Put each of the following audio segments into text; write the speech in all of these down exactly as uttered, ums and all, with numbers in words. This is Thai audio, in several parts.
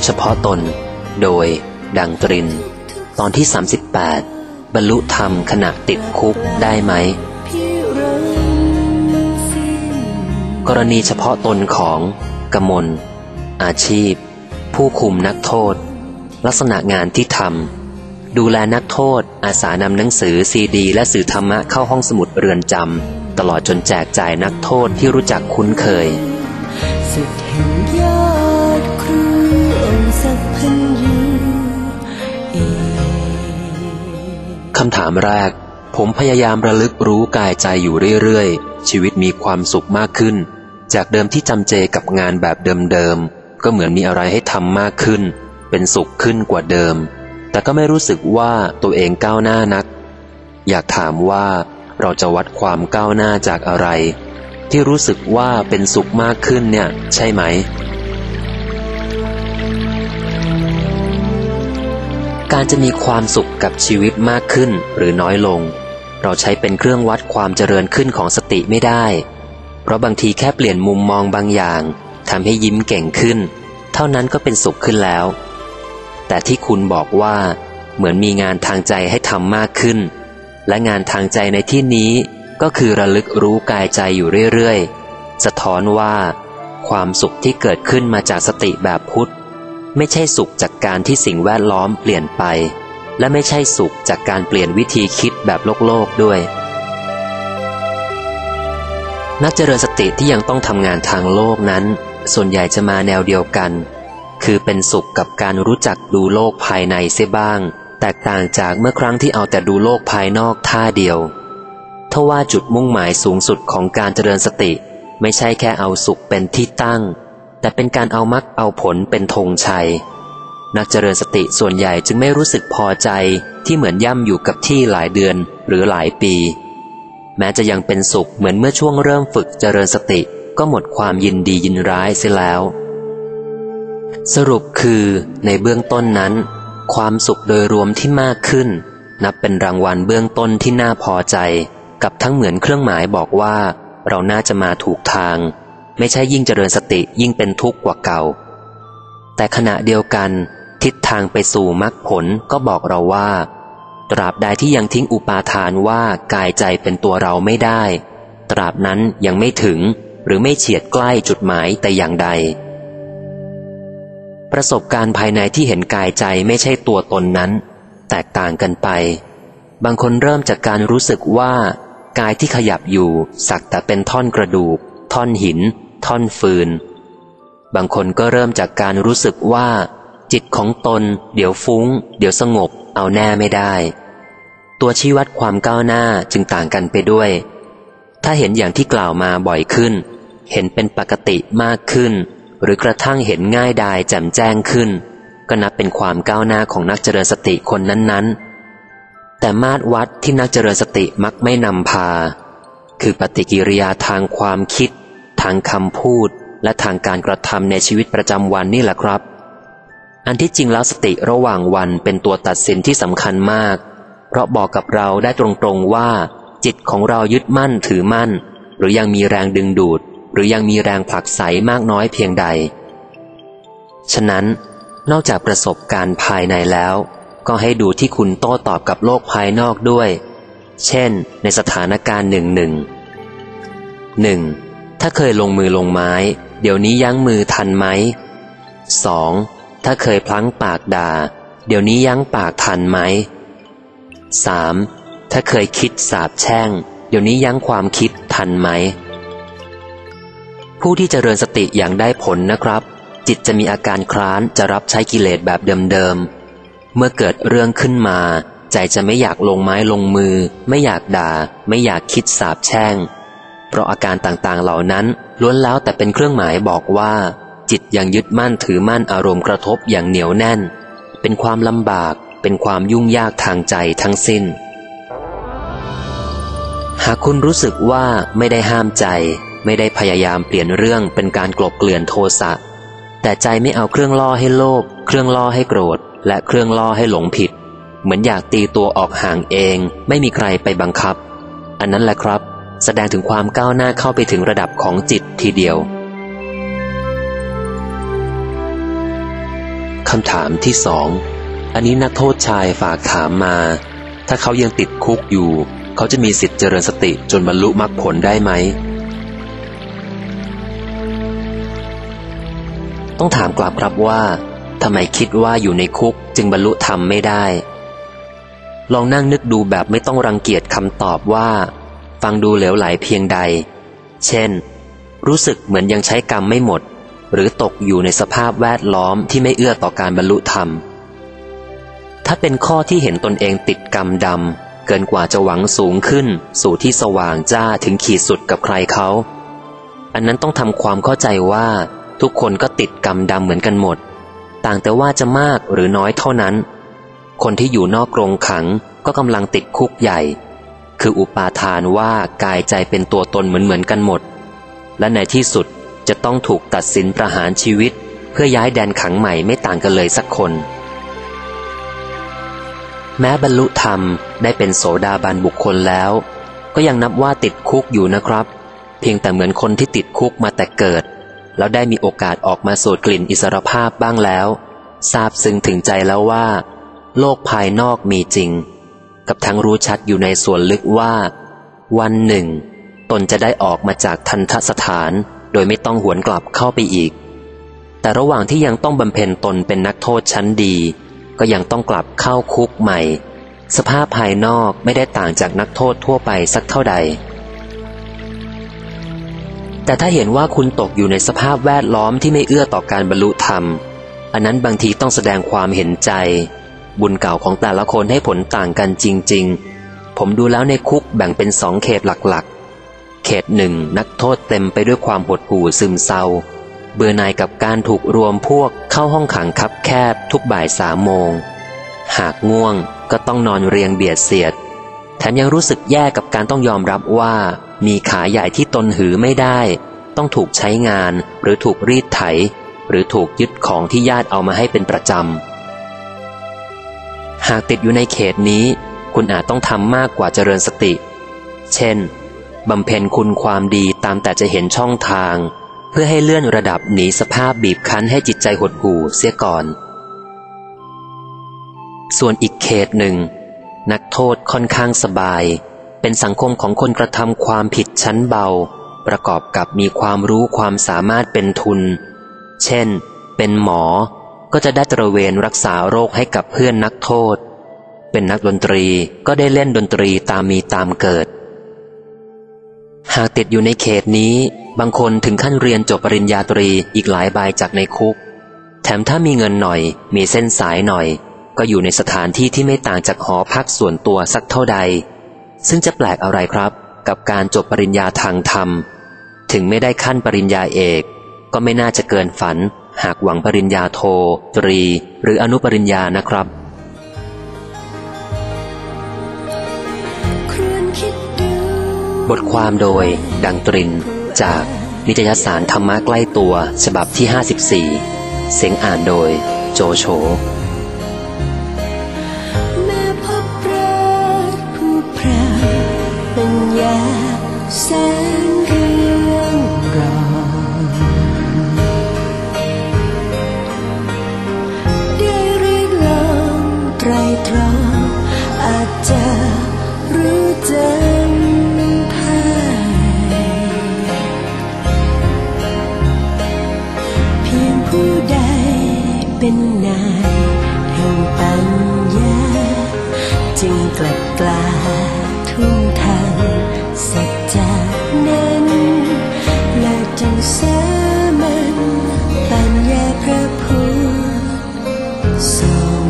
เฉพาะตนโดยดังตรินตอนที่สามสิบแปดบรรลุธรรมขณะติดคุกได้ไหมกรณีเฉพาะตนของกมลอาชีพผู้คุมนักโทษลักษณะงานที่ทำดูแลนักโทษอาสานำหนังสือซีดีและสื่อธรรมะเข้าห้องสมุดเรือนจำตลอดจนแจกจ่ายนักโทษที่รู้จักคุ้นเคยสุดแห่งยอดครูองค์ศักดิ์พันยูคำถามแรกผมพยายามระลึกรู้กายใจอยู่เรื่อยๆชีวิตมีความสุขมากขึ้นจากเดิมที่จำเจกับงานแบบเดิมๆก็เหมือนมีอะไรให้ทำมากขึ้นเป็นสุขขึ้นกว่าเดิมแต่ก็ไม่รู้สึกว่าตัวเองก้าวหน้านักอยากถามว่าเราจะวัดความก้าวหน้าจากอะไรที่รู้สึกว่าเป็นสุขมากขึ้นเนี่ยใช่ไหมการจะมีความสุขกับชีวิตมากขึ้นหรือน้อยลงเราใช้เป็นเครื่องวัดความเจริญขึ้นของสติไม่ได้เพราะบางทีแค่เปลี่ยนมุมมองบางอย่างทำให้ยิ้มเก่งขึ้นเท่านั้นก็เป็นสุขขึ้นแล้วแต่ที่คุณบอกว่าเหมือนมีงานทางใจให้ทำมากขึ้นและงานทางใจในที่นี้ก็คือระลึกรู้กายใจอยู่เรื่อยๆสะท้อนว่าความสุขที่เกิดขึ้นมาจากสติแบบพุทธไม่ใช่สุขจากการที่สิ่งแวดล้อมเปลี่ยนไปและไม่ใช่สุขจากการเปลี่ยนวิธีคิดแบบโลกโลกด้วยนักเจริญสติที่ยังต้องทำงานทางโลกนั้นส่วนใหญ่จะมาแนวเดียวกันคือเป็นสุขกับการรู้จักดูโลกภายในเสียบ้างแตกต่างจากเมื่อครั้งที่เอาแต่ดูโลกภายนอกท่าเดียวทว่าจุดมุ่งหมายสูงสุดของการเจริญสติไม่ใช่แค่เอาสุขเป็นที่ตั้งแต่เป็นการเอามรรคเอาผลเป็นธงชัยนักเจริญสติส่วนใหญ่จึงไม่รู้สึกพอใจที่เหมือนย่ำอยู่กับที่หลายเดือนหรือหลายปีแม้จะยังเป็นสุขเหมือนเมื่อช่วงเริ่มฝึกเจริญสติก็หมดความยินดียินร้ายเสียแล้วสรุปคือในเบื้องต้นนั้นความสุขโดยรวมที่มากขึ้นนับเป็นรางวัลเบื้องต้นที่น่าพอใจกับทั้งเหมือนเครื่องหมายบอกว่าเราน่าจะมาถูกทางไม่ใช่ยิ่งเจริญสติยิ่งเป็นทุกข์กว่าเก่าแต่ขณะเดียวกันทิศทางไปสู่มรรคผลก็บอกเราว่าตราบใดที่ยังทิ้งอุปาทานว่ากายใจเป็นตัวเราไม่ได้ตราบนั้นยังไม่ถึงหรือไม่เฉียดใกล้จุดหมายแต่อย่างใดประสบการณ์ภายในที่เห็นกายใจไม่ใช่ตัวตนนั้นแตกต่างกันไปบางคนเริ่มจากการรู้สึกว่ากายที่ขยับอยู่สักแต่เป็นท่อนกระดูกท่อนหินท่อนฟืนบางคนก็เริ่มจากการรู้สึกว่าจิตของตนเดี๋ยวฟุ้งเดี๋ยวสงบเอาแน่ไม่ได้ตัวชี้วัดความก้าวหน้าจึงต่างกันไปด้วยถ้าเห็นอย่างที่กล่าวมาบ่อยขึ้นเห็นเป็นปกติมากขึ้นหรือกระทั่งเห็นง่ายดายแจ่มแจ้งขึ้นก็นับเป็นความก้าวหน้าของนักเจริญสติคนนั้นๆแต่มาตรวัดที่นักเจริญสติมักไม่นำพาคือปฏิกิริยาทางความคิดทางคำพูดและทางการกระทำในชีวิตประจำวันนี่แหละครับอันที่จริงแล้วสติระหว่างวันเป็นตัวตัดสินที่สำคัญมากเพราะบอกกับเราได้ตรงๆว่าจิตของเรายึดมั่นถือมั่นหรือยังมีแรงดึงดูดหรือยังมีแรงผลักไสมากน้อยเพียงใดฉะนั้นนอกจากประสบการณ์ภายในแล้วก็ให้ดูที่คุณโต้ตอบกับโลกภายนอกด้วยเช่นในสถานการณ์หนึ่งหนึ่งหนึ่งถ้าเคยลงมือลงไม้เดี๋ยวนี้ยั้งมือทันไหมสองถ้าเคยพลั้งปากด่าเดี๋ยวนี้ยั้งปากทันไหมสามถ้าเคยคิดสาปแช่งเดี๋ยวนี้ยั้งความคิดทันไหมผู้ที่เจริญสติอย่างได้ผลนะครับจิตจะมีอาการคร้านจะรับใช้กิเลสแบบเดิมๆเมื่อเกิดเรื่องขึ้นมาใจจะไม่อยากลงไม้ลงมือไม่อยากด่าไม่อยากคิดสาปแช่งเพราะอาการต่างๆเหล่านั้นล้วนแล้วแต่เป็นเครื่องหมายบอกว่าจิตยังยึดมั่นถือมั่นอารมณ์กระทบอย่างเหนียวแน่นเป็นความลำบากเป็นความยุ่งยากทางใจทั้งสิ้นหากคุณรู้สึกว่าไม่ได้ห้ามใจไม่ได้พยายามเปลี่ยนเรื่องเป็นการกลบเกลื่อนโทสะแต่ใจไม่เอาเครื่องล่อให้โลภเครื่องล่อให้โกรธและเครื่องล่อให้หลงผิดเหมือนอยากตีตัวออกห่างเองไม่มีใครไปบังคับอันนั้นแหละครับแสดงถึงความก้าวหน้าเข้าไปถึงระดับของจิตทีเดียวคำถามที่สองอันนี้นักโทษชายฝากถามมาถ้าเขายังติดคุกอยู่เขาจะมีสิทธิ์เจริญสติจนบรรลุมรรคผลได้ไหมต้องถามกลับครับว่าทำไมคิดว่าอยู่ในคุกจึงบรรลุธรรมไม่ได้ลองนั่งนึกดูแบบไม่ต้องรังเกียจคำตอบว่าฟังดูเหลวไหลเพียงใดเช่นรู้สึกเหมือนยังใช้กรรมไม่หมดหรือตกอยู่ในสภาพแวดล้อมที่ไม่เอื้อต่อการบรรลุธรรมถ้าเป็นข้อที่เห็นตนเองติดกรรมดำเกินกว่าจะหวังสูงขึ้นสู่ที่สว่างจ้าถึงขีดสุดกับใครเขาอันนั้นต้องทำความเข้าใจว่าทุกคนก็ติดกรรมดำเหมือนกันหมดต่างแต่ว่าจะมากหรือน้อยเท่านั้นคนที่อยู่นอกกรงขังก็กำลังติดคุกใหญ่คืออุปาทานว่ากายใจเป็นตัวตนเหมือนเหมือนกันหมดและในที่สุดจะต้องถูกตัดสินประหารชีวิตเพื่อย้ายแดนขังใหม่ไม่ต่างกันเลยสักคนแม้บรรลุธรรมได้เป็นโสดาบันบุคคลแล้วก็ยังนับว่าติดคุกอยู่นะครับเพียงแต่เหมือนคนที่ติดคุกมาแต่เกิดแล้วได้มีโอกาสออกมาสูดกลิ่นอิสรภาพบ้างแล้วทราบซึ้งถึงใจแล้วว่าโลกภายนอกมีจริงกับทั้งรู้ชัดอยู่ในส่วนลึกว่าวันหนึ่งตนจะได้ออกมาจากทันทสถานโดยไม่ต้องหวนกลับเข้าไปอีกแต่ระหว่างที่ยังต้องบำเพ็ญตนเป็นนักโทษชั้นดีก็ยังต้องกลับเข้าคุกใหม่สภาพภายนอกไม่ได้ต่างจากนักโทษทั่วไปสักเท่าใดแต่ถ้าเห็นว่าคุณตกอยู่ในสภาพแวดล้อมที่ไม่เอื้อต่อการบรรลุธรรมอันนั้นบางทีต้องแสดงความเห็นใจบุญเก่าของแต่ละคนให้ผลต่างกันจริงๆผมดูแล้วในคุกแบ่งเป็นสองเขตหลักๆเขตหนึ่งนักโทษเต็มไปด้วยความหดหู่ซึมเศร้าเบื่อหน่ายกับการถูกรวมพวกเข้าห้องขังคับแคบทุกบ่ายสามโมงหากง่วงก็ต้องนอนเรียงเบียดเสียดแถมยังรู้สึกแย่กับการต้องยอมรับว่ามีขาใหญ่ที่ตนหือไม่ได้ต้องถูกใช้งานหรือถูกรีดไถหรือถูกยึดของที่ญาติเอามาให้เป็นประจำหากติดอยู่ในเขตนี้คุณอาจต้องทำมากกว่าเจริญสติเช่นบำเพ็ญคุณความดีตามแต่จะเห็นช่องทางเพื่อให้เลื่อนระดับหนีสภาพบีบคั้นให้จิตใจหดหู่เสียก่อนส่วนอีกเขตหนึ่งนักโทษค่อนข้างสบายเป็นสังคมของคนกระทำความผิดชั้นเบาประกอบกับมีความรู้ความสามารถเป็นทุนเช่นเป็นหมอก็จะได้ตระเวนรักษาโรคให้กับเพื่อนนักโทษเป็นนักดนตรีก็ได้เล่นดนตรีตามมีตามเกิดหากติดอยู่ในเขตนี้บางคนถึงขั้นเรียนจบปริญญาตรีอีกหลายใบจากในคุกแถมถ้ามีเงินหน่อยมีเส้นสายหน่อยก็อยู่ในสถานที่ที่ไม่ต่างจากหอพักส่วนตัวสักเท่าใดซึ่งจะแปลกอะไรครับกับการจบปริญญาทางธรรมถึงไม่ได้ขั้นปริญญาเอกก็ไม่น่าจะเกินฝันหากหวังปริญญาโทตรีหรืออนุปริญญานะครับบทความโดยดังตรินจากนิตยสารธรรมะใกล้ตัวฉบับที่ห้าสิบสี่เสียงอ่านโดยโจโฉแม่พบรักผู้พรางเป็นยาแสนเรื่องรองได้รีดลองไตรตรองอาจจะรู้จำผู้ใดเป็นนายแห่งปัญญาจึงกลับกลาทุ่งทางสัจจานั้นและจึงสามัญปัญญาพระพุทธทรง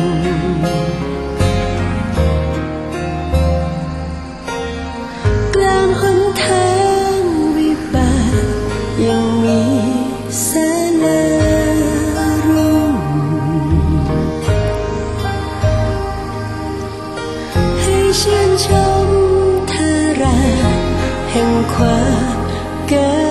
กลางหนทางวิบากยังมีแสงชื่นชมทาราแห่งความเกิด